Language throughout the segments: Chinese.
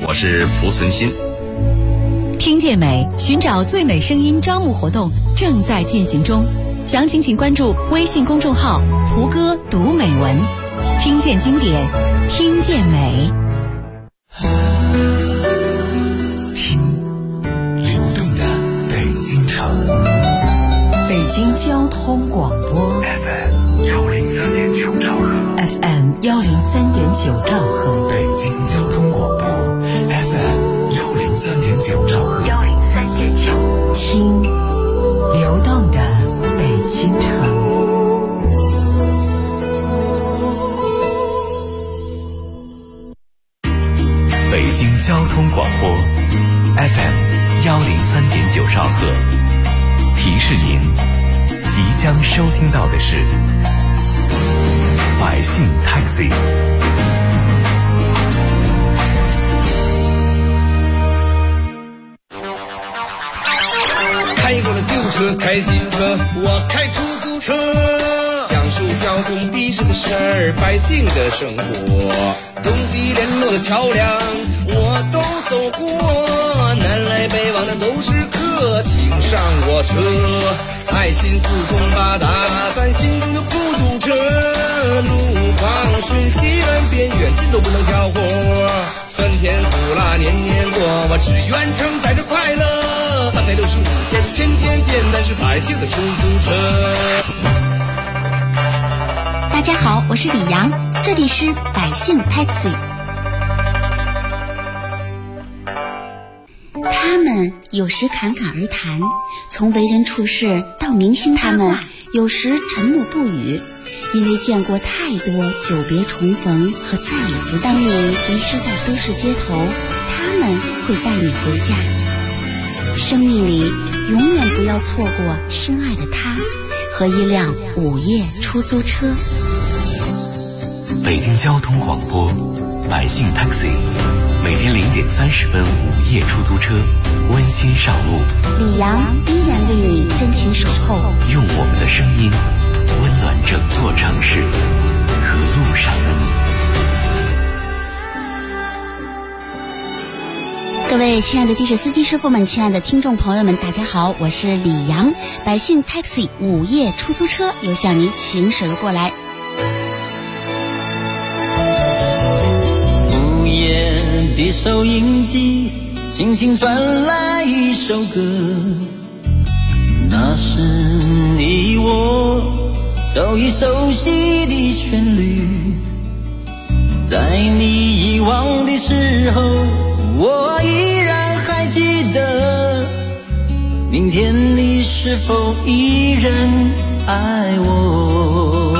我是蒲存昕。 听见美，寻找最美声音招募活动正在进行中，详情请关注微信公众号“蒲哥读美文”，听见经典，听见美。 听流动的北京城， 北京交通广播 FM103.9兆赫 ，FM103.9兆赫， 北京交通广播 FM103.9兆赫 ，103.9，听流动的北京城。 北京交通广播 FM103.9兆赫，提示您即将收听到的是百姓 Taxi。 开过了旧车，开新车，我开出租车，讲述交通的士的事儿，百姓的生活，东西联络的桥梁我都走过，南来北往的都是客，请上我车，爱心四通八达，咱心中有孤独车，路况瞬息万变，远近都不能挑活，酸甜苦辣年年过，我只愿承载着快乐，365天天天见，但是百姓的出租车。 大家好，我是李阳，这里是百姓 Taxi。 他们有时侃侃而谈，从为人处事到明星他们有时沉默不语，因为见过太多久别重逢和再也不见。当你迷失在都市街头，他们会带你回家。生命里永远不要错过深爱的他和一辆午夜出租车。 北京交通广播百姓 Taxi， 每天0点30分午夜出租车温馨上路， 李阳依然为你真情守候， 用我们的声音温暖整座城市和路上的你。 各位亲爱的的士司机师傅们，亲爱的听众朋友们，大家好，我是李阳，百姓 Taxi 午夜出租车又向您行驶过来。 午夜的收音机轻轻传来一首歌，那是你我都已熟悉的旋律，在你遗忘的时候，我依然还记得，明天你是否依然爱我？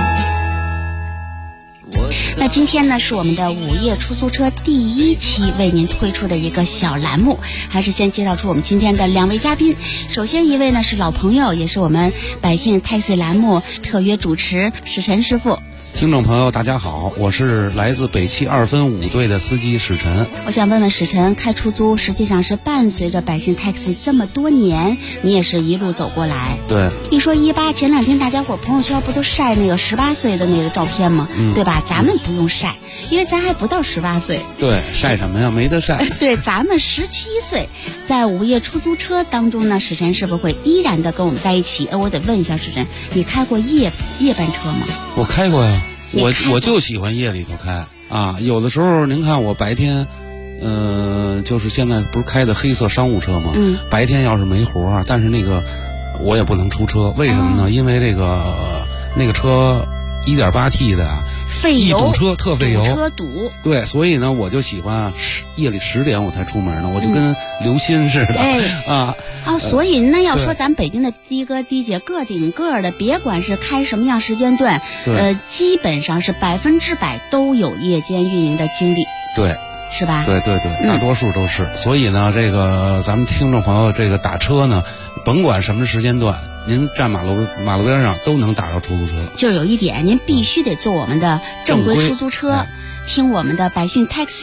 那今天呢是我们的午夜出租车第1期为您推出的一个小栏目，还是先介绍出我们今天的2位嘉宾。首先一位呢是老朋友，也是我们百姓 Taxi 栏目特约主持史晨师傅。 听众朋友大家好，我是来自北汽2分5队的司机史晨。 我想问问史晨，开出租实际上是伴随着百姓 Taxi 这么多年，你也是一路走过来。 对， 一说18，前2天大家伙朋友圈不都晒那个18岁的那个照片吗？对吧？咱们不用晒，因为咱还不到18岁。 对，晒什么呀？没得晒。 对，咱们17岁，在午夜出租车当中呢，史晨是不是会依然的跟我们在一起？我得问一下史晨，你开过夜班车吗？ 我开过呀，我就喜欢夜里头开啊。有的时候您看我白天，就是现在不是开的黑色商务车吗？白天要是没活，但是那个我也不能出车，为什么呢？因为那个车1.8T 的啊，一堵车特费油， 车堵。 对，所以呢，我就喜欢夜里10点我才出门呢，我就跟刘鑫似的， 所以那要说咱北京的的哥的姐个顶个的，别管是开什么样时间段，基本上是100%都有夜间运营的经历。 对。 是吧？ 对对对，大多数都是。所以呢，这个咱们听众朋友这个打车呢，甭管什么时间段，您站马路边上都能打着出租车。 就有一点，您必须得坐我们的正规出租车，听我们的百姓 Taxi，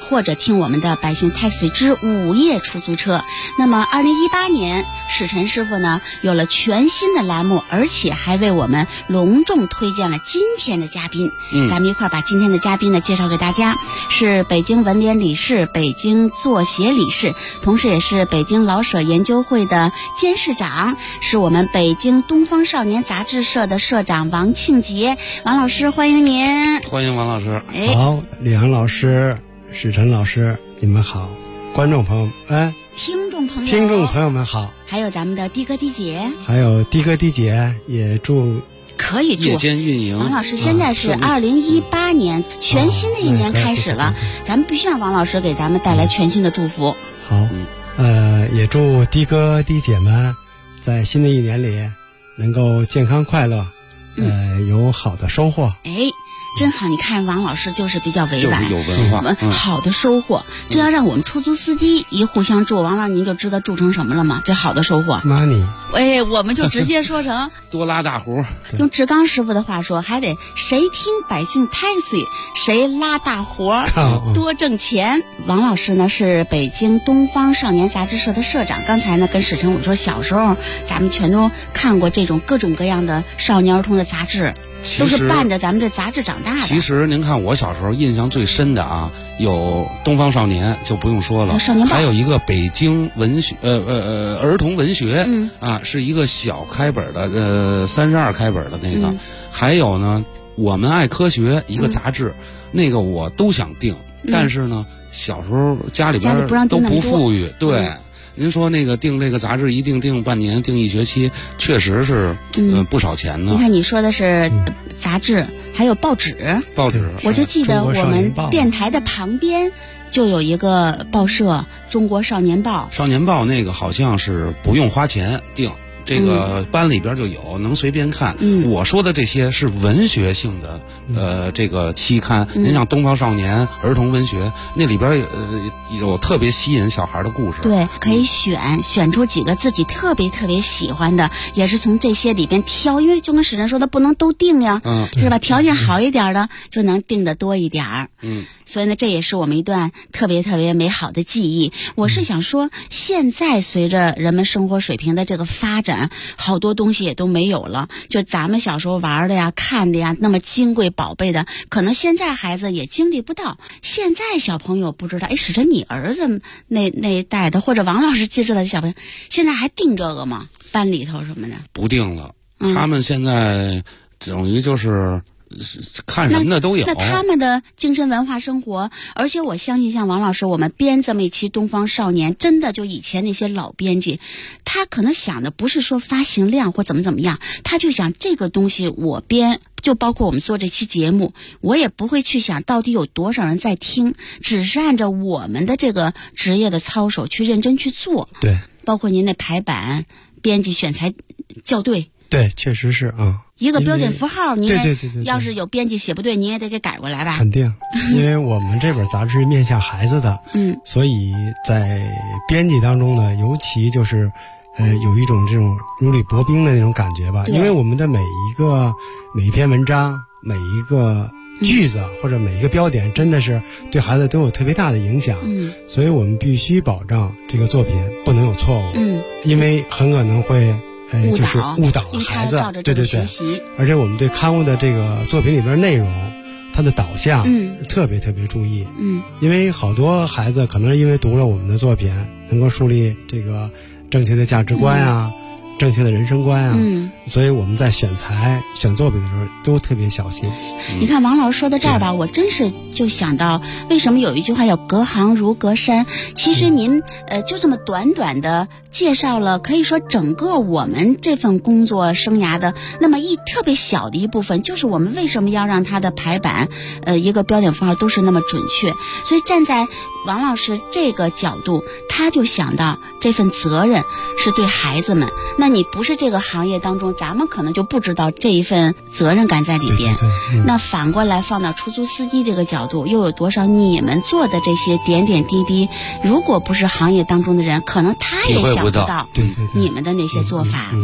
或者听我们的百姓 Taxi 之午夜出租车。那么2018年史晨师傅呢有了全新的栏目，而且还为我们隆重推荐了今天的嘉宾。咱们一块儿把今天的嘉宾呢介绍给大家，是北京文联理事、北京作协理事，同时也是北京老舍研究会的监事长，是我们北京东方少年杂志社的社长王庆杰。王老师，欢迎您。 欢迎王老师。 好，李阳老师、史晨老师，你们好。观众朋友们， 听众朋友们好。 还有咱们的的哥的姐， 还有的哥的姐，也祝可以祝夜间运营。 王老师，现在是2018年，全新的一年开始了，咱们必须让王老师给咱们带来全新的祝福。 好，也祝的哥的姐们在新的一年里能够健康快乐，有好的收获。 真好，你看王老师就是比较委婉， 就是有文化， 好的收获。这要让我们出租司机一互相祝，王老师您就知道祝成什么了吗？这好的收获 money， 我们就直接说成多拉大活。 用志刚师傅的话说，还得谁听百姓 Taxi 谁拉大活，多挣钱。王老师呢是北京东方少年杂志社的社长。刚才呢跟史晨我说，小时候咱们全都看过这种各种各样的少年儿童的杂志，都是伴着咱们这杂志长大的。 其实您看我小时候印象最深的啊，有东方少年就不用说了， 少年报， 还有一个北京文学儿童文学，是一个小开本的32开本的那个，还有呢我们爱科学一个杂志，那个我都想订，但是呢小时候家里边都不富裕，对。您说那个订这个杂志一订半年，订一学期，确实是不少钱呢。 你看你说的是杂志，还有报纸。我就记得我们电台的旁边就有一个报社《中国少年报》。 少年报那个好像是不用花钱订。这个班里边就有，能随便看。我说的这些是文学性的这个期刊。您像东方少年儿童文学，那里边有特别吸引小孩的故事。 对，可以选出几个自己特别特别喜欢的，也是从这些里边挑，因为就跟史晨说的，不能都订呀，是吧？条件好一点的就能订的多一点。所以呢，这也是我们一段特别特别美好的记忆。我是想说，现在随着人们生活水平的这个发展，好多东西也都没有了。就咱们小时候玩的呀、看的呀，那么金贵宝贝的，可能现在孩子也经历不到。现在小朋友不知道，史晨你儿子那一代的，或者王老师接触的小朋友，现在还订这个吗？班里头什么的？ 不订了，他们现在等于就是看什么的都有。 那他们的精神文化生活，而且我相信像王老师，我们编这么一期《东方少年》，真的就以前那些老编辑，他可能想的不是说发行量或怎么样，他就想这个东西我编。就包括我们做这期节目，我也不会去想到底有多少人在听，只是按照我们的这个职业的操守去认真去做。 对， 包括您的排版、编辑、选材、校对。 对，确实是啊。 一个标点符号，你也对， 要是有编辑写不对，你也得给改过来吧。 肯定，因为我们这本杂志是面向孩子的，所以在编辑当中呢，尤其就是有一种这种如履薄冰的那种感觉吧。因为我们的每一篇文章、每一个句子或者每一个标点，真的是对孩子都有特别大的影响。所以我们必须保障这个作品不能有错误。因为很可能会就是误导了孩子。对，而且我们对刊物的这个作品里边内容，它的导向特别特别注意。因为好多孩子可能是因为读了我们的作品，能够树立这个正确的价值观啊，正确的人生观啊，所以我们在选材、选作品的时候都特别小心。 你看王老师说到这儿吧，我真是就想到，为什么有一句话叫“隔行如隔山”？其实您就这么短短的介绍了，可以说整个我们这份工作生涯的那么特别小的一部分，就是我们为什么要让它的排版，一个标点符号都是那么准确。所以站在王老师这个角度，他就想到这份责任是对孩子们。那你不是这个行业当中，咱们可能就不知道这一份责任感在里边。那反过来放到出租司机这个角度，又有多少你们做的这些点点滴滴，如果不是行业当中的人，可能他也想不到你们的那些做法。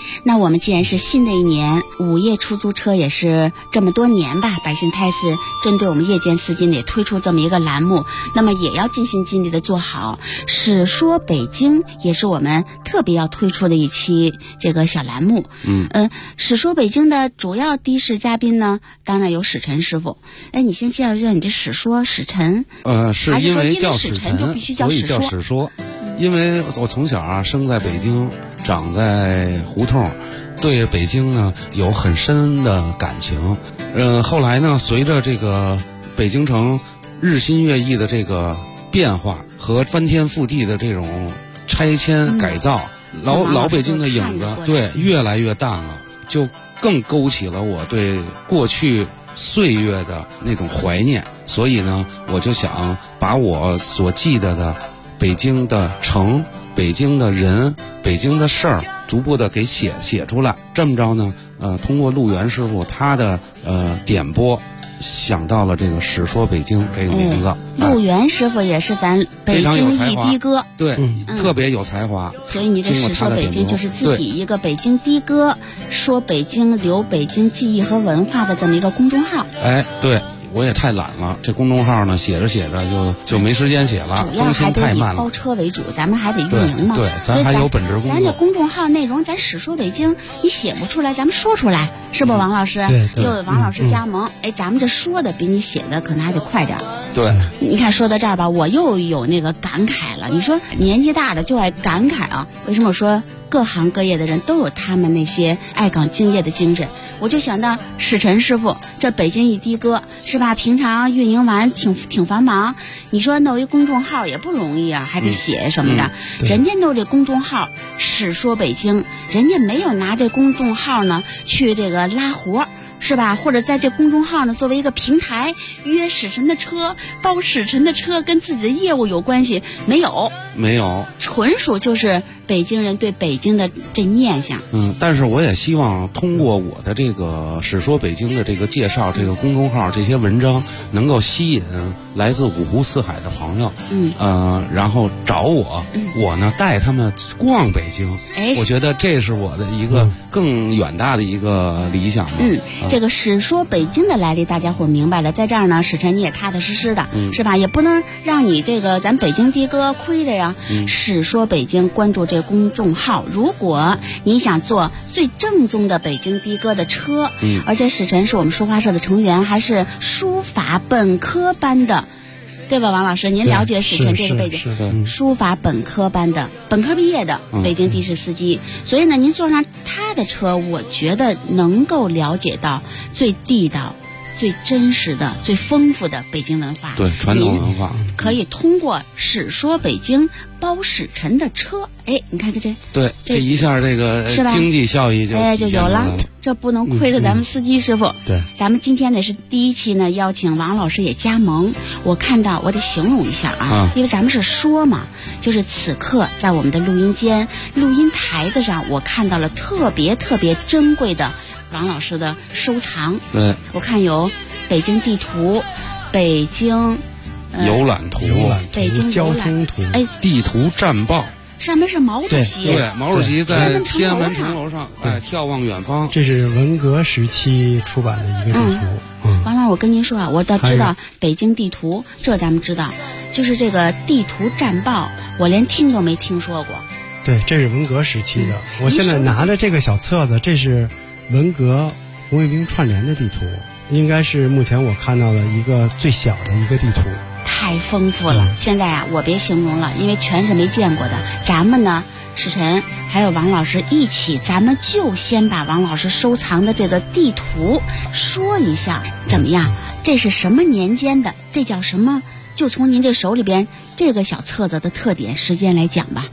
那我们既然是新的一年，午夜出租车也是这么多年吧，百姓泰斯针对我们夜间司机呢也推出这么一个栏目，那么也要尽心尽力的做好。史说北京也是我们特别要推出的一期这个小栏目。史说北京的主要的士嘉宾呢，当然有史晨师傅。哎，你先介绍一下你这史说史晨。 是因为叫史晨， 就必须叫所以叫史说。因为我从小啊生在北京，长在胡同，对北京呢有很深的感情。后来呢，随着这个北京城日新月异的这个变化和翻天覆地的这种拆迁改造，老北京的影子对越来越淡了，就更勾起了我对过去岁月的那种怀念。所以呢，我就想把我所记得的北京的城、北京的人、北京的事儿，逐步的给写出来。这么着呢，通过陆源师傅他的点播，想到了这个史说北京这个名字。 陆源师傅也是咱北京一的哥， 对，特别有才华。 所以你这史说北京就是自己一个北京的哥，说北京留北京记忆和文化的这么一个公众号。 哎，对。我也太懒了，这公众号呢写着就没时间写了，更新太慢了。主要还得以包车为主，咱们还得运营嘛。 对，咱还有本职工作。 咱这公众号内容，咱史说北京，你写不出来，咱们说出来，是不，王老师？ 对。 又有王老师加盟，哎，咱们这说的比你写的可能还得快点。 对。 你看说到这儿吧，我又有那个感慨了。你说年纪大的就爱感慨啊？为什么我说？各行各业的人都有他们那些爱岗敬业的精神，我就想到史晨师傅，这北京一的哥是吧？平常运营完挺繁忙，你说弄一公众号也不容易啊，还得写什么的。人家弄这公众号史说北京，人家没有拿这公众号呢去这个拉活。是吧？或者在这公众号呢，作为一个平台，约史晨的车，包史晨的车，跟自己的业务有关系没有？没有，纯属就是北京人对北京的这念想。 但是我也希望通过我的这个史说北京的这个介绍，这个公众号这些文章，能够吸引来自五湖四海的朋友，然后找我，我呢带他们逛北京。我觉得这是我的一个更远大的一个理想嘛。 这个史说北京的来历，大家伙明白了。在这儿呢，史晨你也踏踏实实的，是吧？也不能让你这个咱北京的哥亏着呀。史说北京，关注这公众号。如果你想坐最正宗的北京的哥的车，而且史晨是我们书画社的成员，还是书法本科班的。对吧，王老师？您了解史晨这个背景，书法本科班的，本科毕业的北京的士司机，所以呢，您坐上他的车，我觉得能够了解到最地道、最真实的、最丰富的北京文化， 对传统文化， 可以通过史说北京包史晨的车，哎，你看看这， 对，这一下这个经济效益就有了。这不能亏着咱们司机师傅。 对， 咱们今天呢是第一期呢，邀请王老师也加盟。我看到，我得形容一下啊，因为咱们是说嘛，就是此刻在我们的录音间、录音台子上，我看到了特别珍贵的王老师的收藏。 对， 我看有北京地图、北京游览图、 北京交通图、 地图战报。 上面是毛主席， 对，毛主席在天安门城楼上，眺望远方。 这是文革时期出版的一个地图。 王老师，我跟您说啊，我倒知道北京地图，这咱们知道，就是这个地图战报，我连听都没听说过。 对，这是文革时期的。我现在拿着这个小册子，这是文革红卫兵串联的地图，应该是目前我看到的一个最小的一个地图。 太丰富了，现在啊，我别形容了，因为全是没见过的。咱们呢，史晨还有王老师一起，咱们就先把王老师收藏的这个地图说一下，怎么样？这是什么年间的？这叫什么？就从您这手里边这个小册子的特点、时间来讲吧。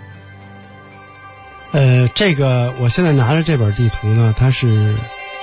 这个我现在拿着这本地图呢，它是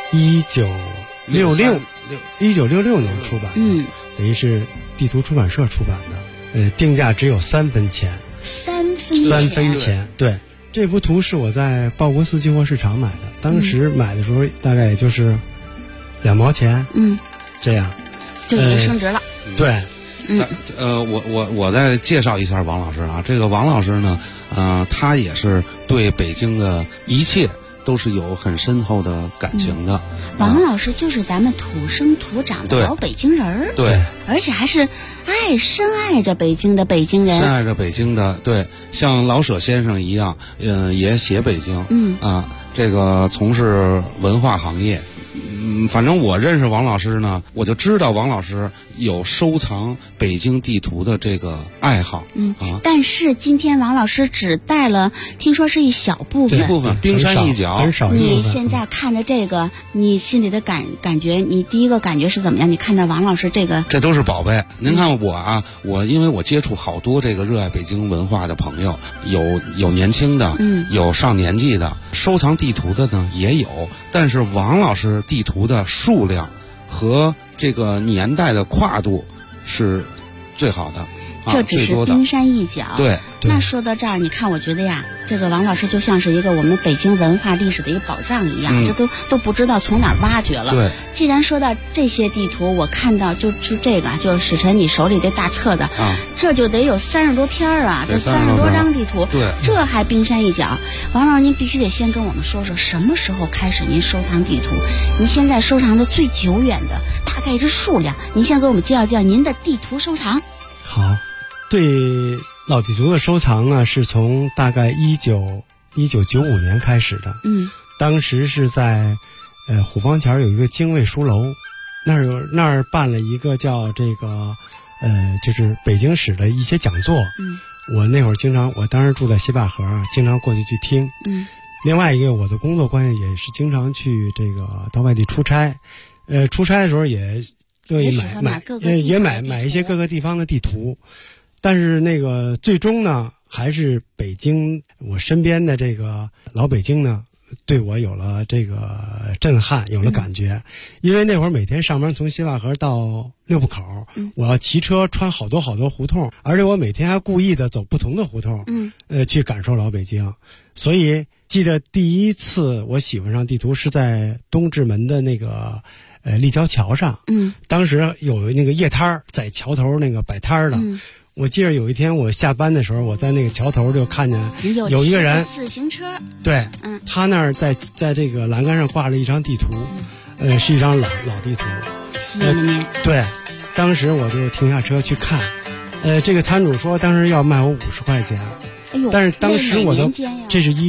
1966年出版的，等于是地图出版社出版的，定价只有3分钱。3分钱，对。这幅图是我在报国寺旧货市场买的，当时买的时候大概也就是2毛钱，这样就已经升值了。 对， 我再介绍一下王老师啊，这个王老师呢，他也是对北京的一切都是有很深厚的感情的。 王老师就是咱们土生土长的老北京人儿， 对， 而且还是深爱着北京的北京人， 深爱着北京的，对，像老舍先生一样，也写北京，这个从事文化行业。反正我认识王老师呢，我就知道王老师有收藏北京地图的这个爱好。 但是今天王老师只带了，听说是一小部分， 冰山一角， 很少。 你现在看着这个，你心里的感觉，你第一个感觉是怎么样？你看到王老师这个， 这都是宝贝。您看我啊，因为我接触好多这个热爱北京文化的朋友，有年轻的，有上年纪的，收藏地图的呢也有，但是王老师地图的数量和这个年代的跨度是最好的， 这只是冰山一角。 对， 那说到这儿，你看，我觉得呀，这个王老师就像是一个我们北京文化历史的一个宝藏一样，这都不知道从哪儿挖掘了。 对， 既然说到这些地图，我看到就这个，就史晨你手里这大册子，这就得有30多篇啊，这30多张地图， 对， 这还冰山一角。王老师，您必须得先跟我们说说，什么时候开始您收藏地图？您现在收藏的最久远的大概是数量，您先给我们介绍您的地图收藏。 好，对老地图的收藏呢，是从大概1995年开始的。当时是在虎坊桥有一个精卫书楼，那儿办了一个叫这个就是北京史的一些讲座。我那会儿我当时住在西坝河，经常过去听。另外一个我的工作关系也是经常去这个到外地出差，出差的时候也乐意买一些各个地方的地图。但是那个最终呢，还是北京我身边的这个老北京呢，对我有了这个震撼，有了感觉。因为那会儿每天上班从西坝河到六部口，我要骑车穿好多胡同，而且我每天还故意的走不同的胡同，去感受老北京。所以记得第一次我喜欢上地图是在东直门的那个立交桥上，当时有那个夜摊儿，在桥头那个摆摊儿的。我记得有一天我下班的时候，我在那个桥头就看见有一个人自行车， 对，他那儿在这个栏杆上挂了一张地图，是一张老地图， 吸引了你。 对，当时我就停下车去看，这个摊主说当时要卖我50块钱。但是当时我都，这是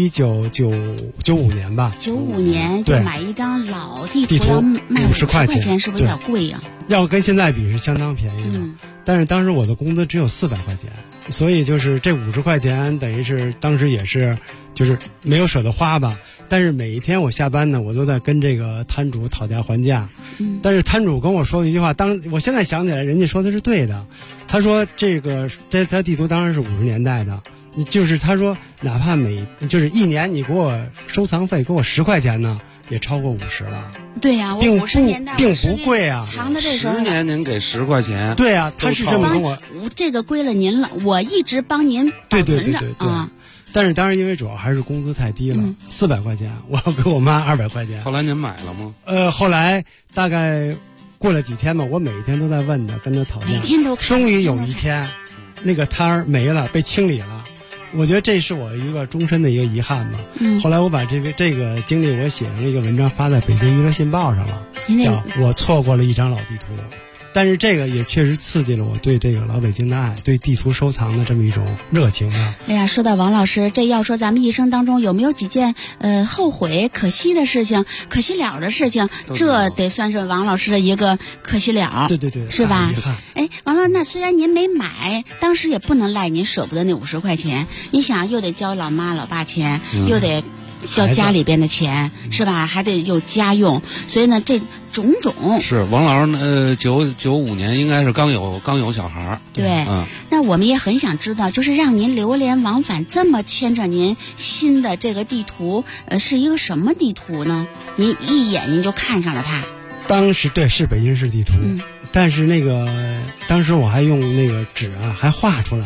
1995年吧 ，95年就买一张老地图要卖50块钱，是不是有点贵呀？ 要跟现在比是相当便宜的，但是当时我的工资只有400块钱，所以就是这50块钱等于是当时也是就是没有舍得花吧。但是每一天我下班呢，我都在跟这个摊主讨价还价。但是摊主跟我说的一句话，我现在想起来，人家说的是对的。他说这他地图当然是50年代的。就是他说，哪怕就是1年你给我收藏费给我10块钱呢，也超过50了。 对呀，我50年代并不贵啊， 长的这时候 10年您给10块钱。 对啊，他是这么跟我， 这个归了您了，我一直帮您保存着。 对。但是当时因为主要还是工资太低了，400块钱，我要给我妈200块钱。 后来您买了吗？ 后来大概过了几天吧，我每一天都在问他，跟他讨价， 每天都看。 终于有一天，那个摊儿没了，被清理了。我觉得这是我一个终身的一个遗憾吧。后来我把这个经历我写成了一个文章，发在北京娱乐信报上了，叫我错过了一张老地图。但是这个也确实刺激了我对这个老北京的爱，对地图收藏的这么一种热情啊。 哎呀，说到王老师，这要说咱们一生当中有没有几件后悔可惜的事情，可惜了的事情，这得算是王老师的一个可惜了。 对， 是吧？ 遗憾。 哎，王老师，那虽然您没买，当时也不能赖您舍不得那50块钱。你想又得交老妈老爸钱，又得交家里边的钱，是吧？还得有家用，所以呢，这种种是王老师95年应该是刚有小孩。 对，那我们也很想知道，就是让您流连往返这么牵着您心的这个地图，是一个什么地图呢？您一眼您就看上了它。 当时对是北京市地图，但是那个当时我还用那个纸啊还画出来，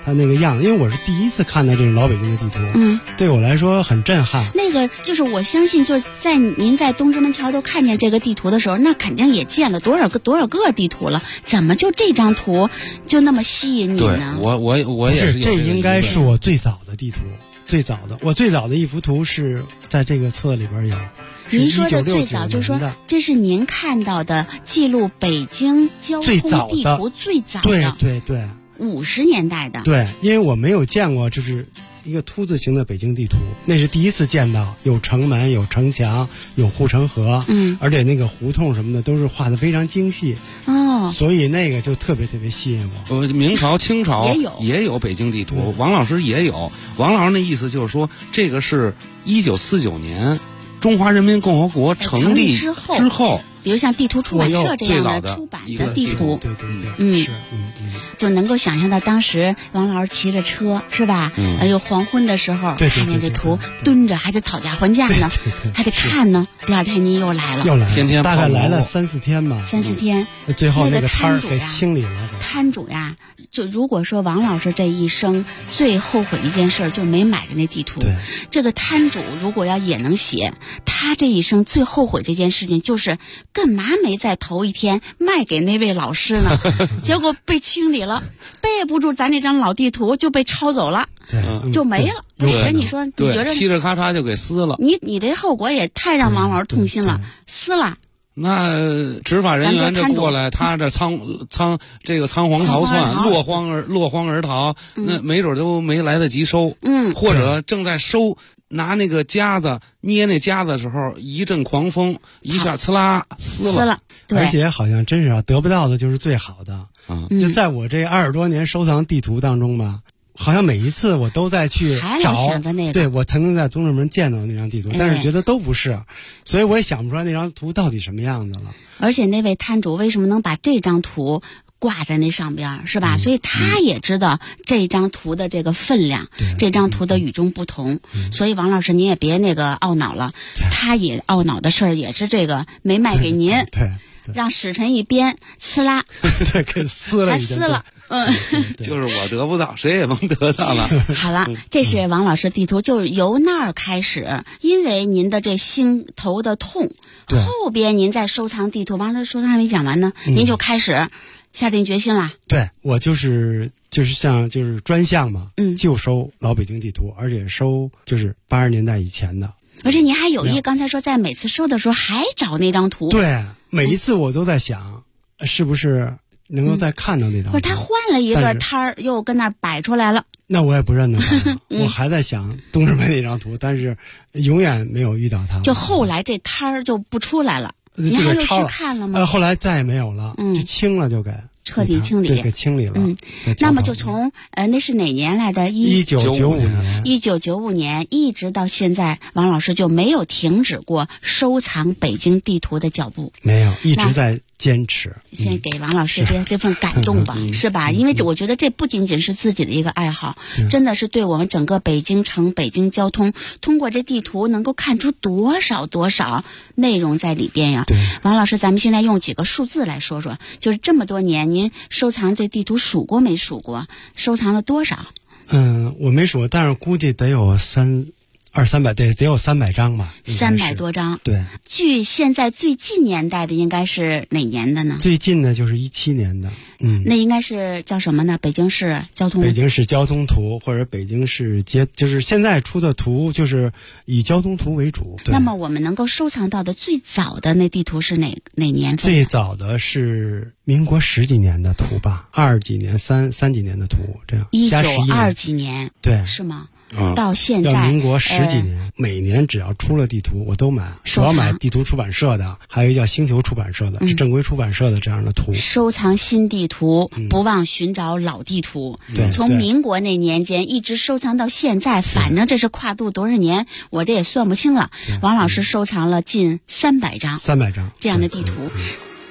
它那个样子，因为我是第一次看到这种老北京的地图，对我来说很震撼。 那个就是我相信，就是在您在东直门桥头看见这个地图的时候，那肯定也见了多少个地图了，怎么就这张图就那么吸引你呢？ 对，我也是有这应该是我最早的地图，我最早的一幅图是在这个册里边有。 您说的最早就是说，这是您看到的记录北京交通地图最早的， 对 ，50年代的。 对，因为我没有见过就是一个凸字形的北京地图，那是第一次见到，有城门，有城墙，有护城河，而且那个胡同什么的都是画得非常精细。所以那个就特别吸引我。 明朝、清朝也有北京地图，王老师也有。王老师那意思就是说，这个是1949年中华人民共和国成立之后， 比如像地图出版社这样的出版的地图， 对， 就能够想象到当时王老师骑着车是吧？有黄昏的时候看见这图，蹲着还得讨价还价呢，还得看呢。第二天您又来了， 天天大概来了3-4天吧 ，3-4天。 最后那个摊儿给清理了。 摊主呀，就如果说王老师这一生最后悔一件事，就没买着那地图。这个摊主如果要也能写，他这一生最后悔这件事情就是干嘛没在头一天卖给那位老师呢？结果被清理了，背不住咱这张老地图就被抄走了，就没了。我跟你说，你觉得嘁哩咔嚓就给撕了？ 你这后果也太让王老师痛心了，撕了。 那执法人员这过来，他这仓皇逃窜，落荒而逃，那没准都没来得及收，或者正在收，拿那个夹子捏那夹子的时候，一阵狂风，一下呲啦撕了。 对， 而且好像真是得不到的就是最好的。就在我这20多年收藏地图当中吧，好像每一次我都在去找，对，我曾经在东直门见到那张地图，但是觉得都不是，所以我也想不出来那张图到底什么样子了。 而且那位摊主为什么能把这张图挂在那上边，是吧？所以他也知道这张图的这个分量，这张图的与众不同。所以王老师您也别那个懊恼了，他也懊恼的事儿也是这个没卖给您， 对， 让使臣一编，呲啦， 对，给撕了， 还撕了。 就是我得不到，谁也甭得到了。 好了，这是王老师地图，就是由那儿开始，因为您的这心头的痛，后边您在收藏地图，王老师收藏还没讲完呢，您就开始下定决心了。 对，我就是专项嘛，就收老北京地图，而且收就是80年代以前的。 而且您还有刚才说在每次收的时候还找那张图。 对，每一次我都在想，是不是能够再看到那张图。 不是，他换了一个摊儿，又跟那儿摆出来了。 那我也不认得他，我还在想东直门那张图，但是永远没有遇到他。 就后来这摊儿就不出来了，你还又去看了吗？ 后来再也没有了，就清了，就给彻底清理， 对，给清理了。 那么就从那是哪年来的 ？1995年。 1995年一直到现在，王老师就没有停止过收藏北京地图的脚步。 没有，一直在坚持。 先给王老师这份感动吧，是吧？因为我觉得这不仅仅是自己的一个爱好，真的是对我们整个北京城、北京交通，通过这地图能够看出多少内容在里边呀。王老师，咱们现在用几个数字来说说，就是这么多年您收藏这地图数过没数过？收藏了多少？ 我没数，但是估计得有200-300，得有300张吧 ，300多张。 对， 距现在最近年代的应该是哪年的呢？ 最近的就是17年的。 那应该是叫什么呢？北京市交通图，或者北京市就是现在出的图就是以交通图为主。 那么我们能够收藏到的最早的那地图是哪年份？ 最早的是民国10几年的图吧，20几年、3几年的图，这样。 1920几年， 对， 是吗？到现在要民国10几年，每年只要出了地图我都买，主要买地图出版社的，还有一叫星球出版社的，是正规出版社的这样的图。 收藏新地图，不忘寻找老地图。从民国那年间一直收藏到现在，反正这是跨度多少年，我这也算不清了。王老师收藏了近300张这样的地图。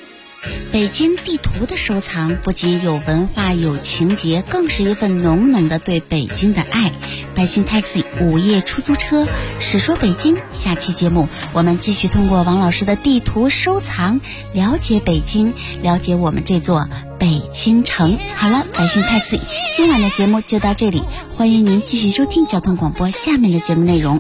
北京地图的收藏不仅有文化有情节，更是一份浓浓的对北京的爱。百姓 Taxi 午夜出租车，史说北京。下期节目我们继续通过王老师的地图收藏了解北京，了解我们这座北京城。好了，百姓 Taxi 今晚的节目就到这里，欢迎您继续收听交通广播下面的节目内容。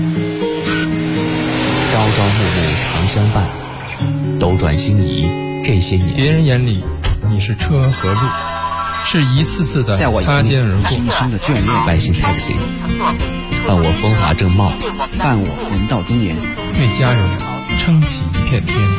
朝朝暮暮常相伴，斗转星移这些年， 别人眼里你是车和路，是一次次的擦肩而过。 一生的眷恋。百姓 Taxi 伴我风华正茂，伴我人到中年， 为家人撑起一片天。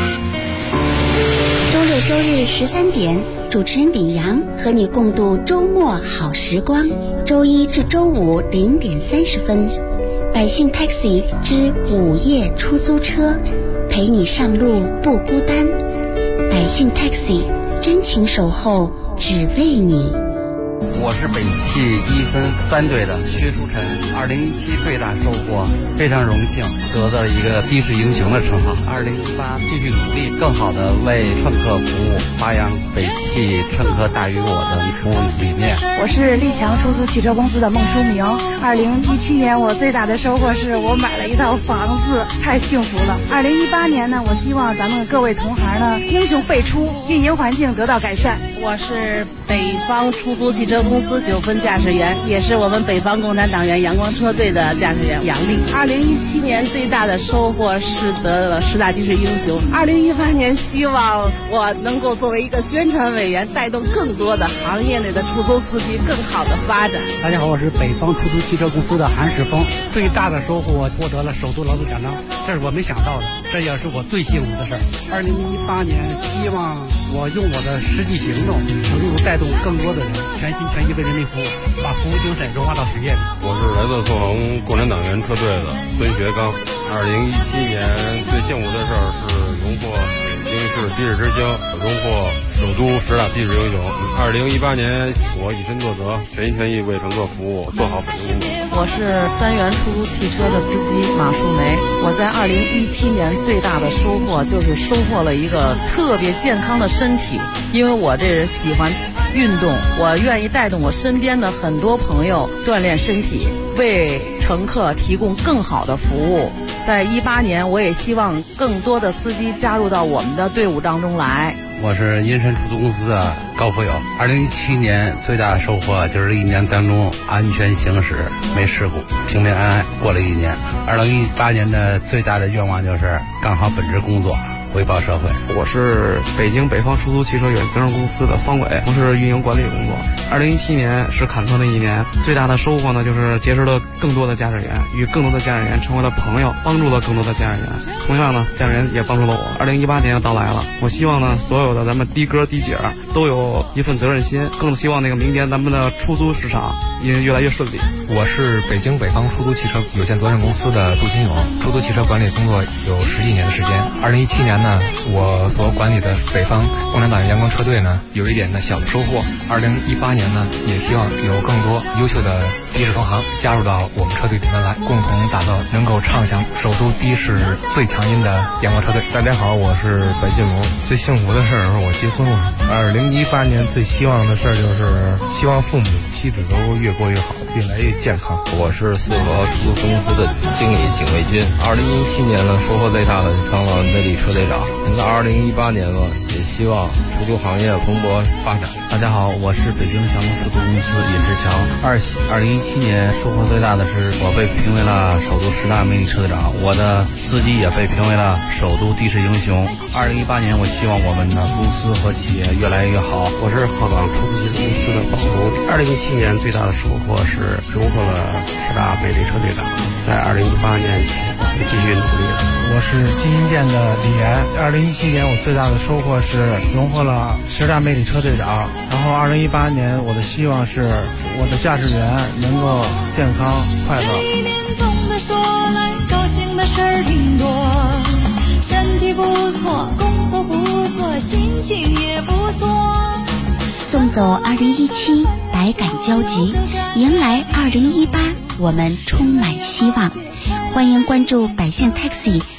周六周日13点，主持人李阳和你共度周末好时光。周一至周五0点30分，百姓 Taxi 之午夜出租车，陪你上路不孤单。百姓 Taxi 真情守候，只为你。 我是北汽1分3队的薛书晨，2017最大收获，非常荣幸得到了一个的士英雄的称号。2018继续努力，更好的为乘客服务，发扬北汽乘客大于我的服务理念。 我是立强出租汽车公司的孟书明。2017年我最大的收获是我买了一套房子，太幸福了。2018年呢，我希望咱们各位同行呢英雄辈出，运营环境得到改善。 我是北方出租汽车公司9分驾驶员，也是我们北方共产党员阳光车队的驾驶员杨丽。2017年最大的收获是得了10大的士英雄。2018年希望我能够作为一个宣传委员，带动更多的行业内的出租司机更好的发展。 大家好，我是北方出租汽车公司的韩世峰。最大的收获，我获得了首都劳动奖章，这是我没想到的，这也是我最幸福的事儿。2018年希望我用我的实际行动，能够带动更多的人全心全意为人民服务，把服务精神融化到实践里。 我是来自凤凰共产党员车队的孙学刚。2017年最幸福的事儿是荣获北京市的士之星，荣获首都10大的士英雄。2018年我以身作则，全心全意为乘客服务，做好本职工作。 我是3元出租汽车的司机马树梅。我在2017年最大的收获就是收获了一个特别健康的身体，因为我这人喜欢运动，我愿意带动我身边的很多朋友锻炼身体，为乘客提供更好的服务。在18年，我也希望更多的司机加入到我们的队伍当中来。 我是银山出租公司的高富友。2017年最大的收获就是1年当中安全行驶，没事故，平平安安过了1年。2018年的最大的愿望就是干好本职工作，回报社会。 我是北京北方出租汽车有限责任公司的方伟，从事运营管理工作。2017年是坎坷的1年，最大的收获呢就是结识了更多的驾驶员，与更多的驾驶员成为了朋友，帮助了更多的驾驶员。同样呢，驾驶员也帮助了我。2018年要到来了，我希望呢所有的咱们的哥的姐都有一份责任心，更希望那个明年咱们的出租市场也越来越顺利。 我是北京北方出租汽车有限责任公司的杜金勇，出租汽车管理工作有10几年的时间。2017年呢，我所管理的北方共产党员阳光车队呢，有一点的小的收获。2018年呢，也希望有更多优秀的的士同行加入到我们车队里面来，共同打造能够唱响首都的士最强音的阳光车队。 大家好，我是白金龙。最幸福的事儿是我结婚了。2018年最希望的事儿就是希望父母妻子都越过越好，越来越健康。 我是4和出租公司的经理景卫军。2017年呢，收获最大的成了内地车队长。那2018年呢，也希望出租行业蓬勃发展。 大家好，我是北京祥龙出租公司尹志强。2017年收获最大的是我被评为了首都10大魅力车队长，我的司机也被评为了首都的士英雄。2018年，我希望我们的公司和企业越来越好。 我是鹤岗出租汽车公司的宝龙。2017年最大的收获是荣获了10大魅力车队长，在2018年也继续努力。 我是金鹰店的李岩。2017年我最大的收获是荣获了10大魅力车队长。然后2018年我的希望是我的驾驶员能够健康快乐。 这一年总的说来，高兴的事儿挺多，身体不错，工作不错，心情也不错。 送走2017，百感交集，迎来2018，我们充满希望。欢迎关注百姓 Taxi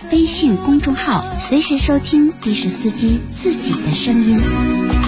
微信公众号，随时收听的士司机自己的声音。